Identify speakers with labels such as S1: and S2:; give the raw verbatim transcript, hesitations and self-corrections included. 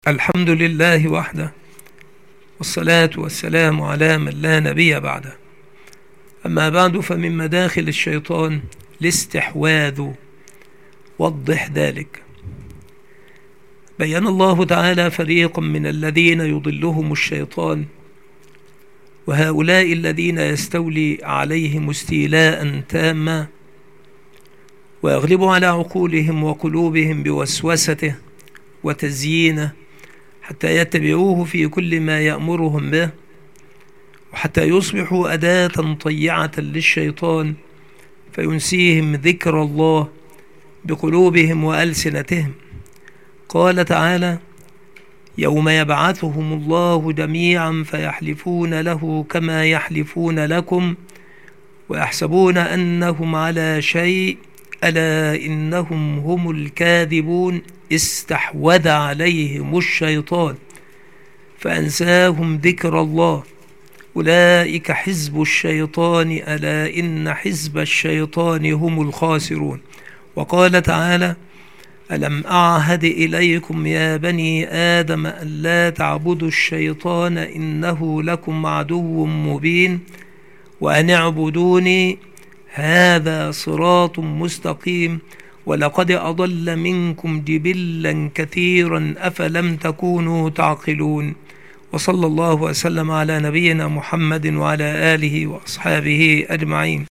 S1: الحمد لله وحده، والصلاة والسلام على من لا نبي بعده. أما بعد، فمن مداخل الشيطان الاستحواذ. وضح ذلك. بيّن الله تعالى فريقا من الذين يضلهم الشيطان، وهؤلاء الذين يستولي عليهم استيلاء تاما ويغلب على عقولهم وقلوبهم بوسوسته وتزيينه، حتى يتبعوه في كل ما يأمرهم به، وحتى يصبحوا أداة طيعة للشيطان فينسيهم ذكر الله بقلوبهم وألسنتهم. قال تعالى: يوم يبعثهم الله جميعا فيحلفون له كما يحلفون لكم ويحسبون أنهم على شيء ألا إنهم هم الكاذبون. استحوذ عليهم الشيطان فأنساهم ذكر الله أولئك حزب الشيطان ألا إن حزب الشيطان هم الخاسرون. وقال تعالى: ألم أعهد إليكم يا بني آدم أن لا تعبدوا الشيطان إنه لكم عدو مبين وأن اعبدوني هذا صراط مستقيم ولقد أضل منكم جبلا كثيرا أفلم تكونوا تعقلون. وصلى الله وسلم على نبينا محمد وعلى آله وأصحابه أجمعين.